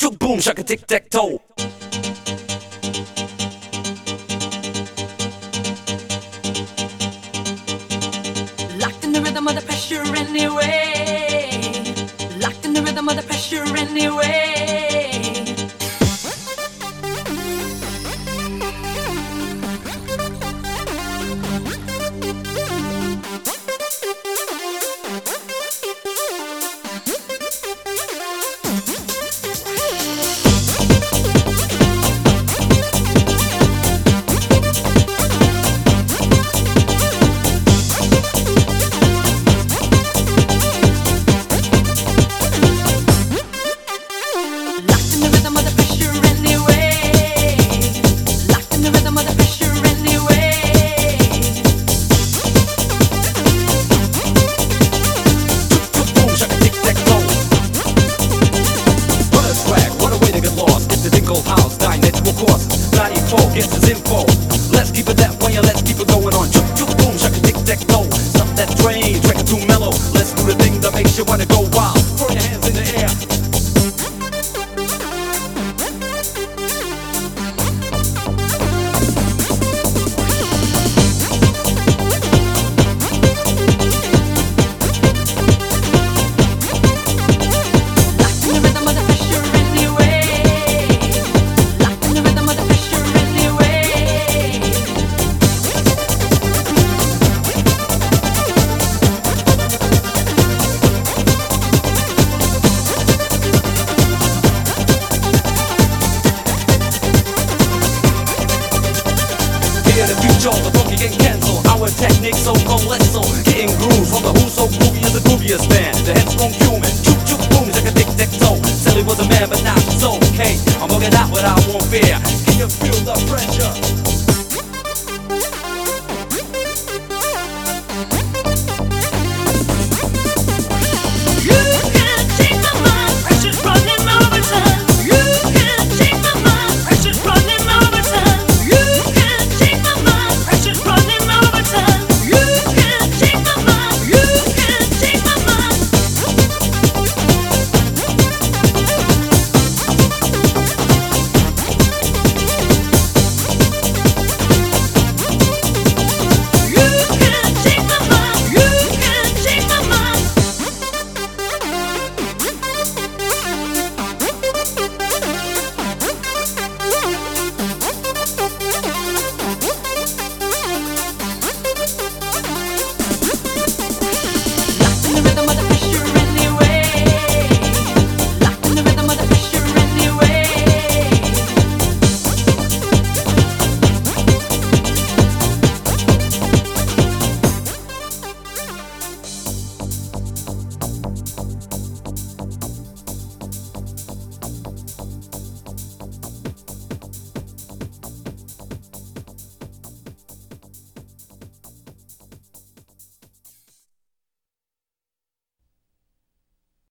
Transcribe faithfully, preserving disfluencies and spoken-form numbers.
chuk boom shaka tic tac toe. Locked in the rhythm of the pressure anyway. Locked in the rhythm of the pressure anyway. Gets his info. Let's keep it that way and let's keep it going on. Chuk chuk boom, shaka tic tac toe. Stop that train, track it too mellow. Let's do the thing that makes you wanna go wild. Throw your hands in the air. The future, the funky getting cancelled. Our technique so colossal, getting groove from the who's so groovy and the grooviest band. The headstrong human, chuk chuk boom, like a tic tac toe. Sally was a man, but now she's okay. I'm bugging out without one fear. Can you feel the pressure?